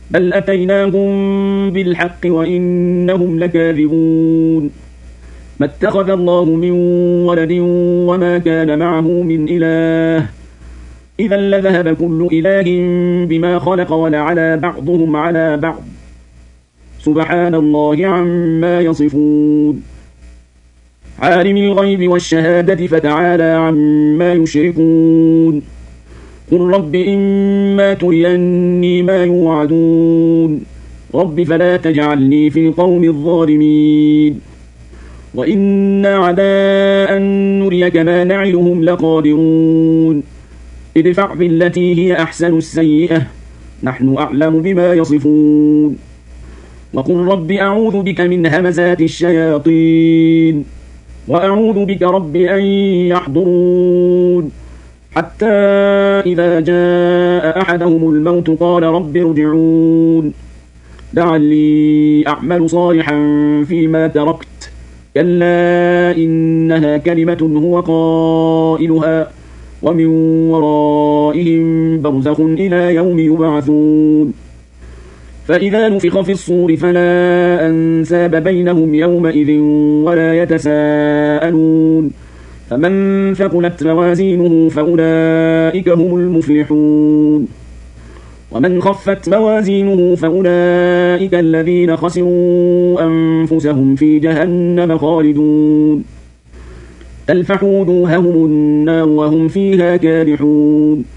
بل أتيناهم بالحق وإنهم لكاذبون ما اتخذ الله من ولد وما كان معه من إله إذا لذهب كل إله بما خلق ولعلى بعضهم على بعض سبحان الله عما يصفون عالم الغيب والشهادة فتعالى عما يشركون قل رب إما تريني ما يوعدون رب فلا تجعلني في القوم الظالمين وإنا على أن نريك ما نعلهم لقادرون ادفع بالتي هي أحسن السيئة نحن أعلم بما يصفون وقل رب أعوذ بك من همزات الشياطين وأعوذ بك رب أن يحضرون حتى إذا جاء أحدهم الموت قال رب ارجعون لعلي أعمل صالحا فيما تركت كلا إنها كلمة هو قائلها ومن ورائهم برزخ إلى يوم يبعثون فإذا نفخ في الصور فلا أنساب بينهم يومئذ ولا يتساءلون فمن ثقلت موازينه فأولئك هم المفلحون ومن خفت موازينه فأولئك الذين خسروا أنفسهم في جهنم خالدون تلفح وجوههم النار وهم فيها كالحون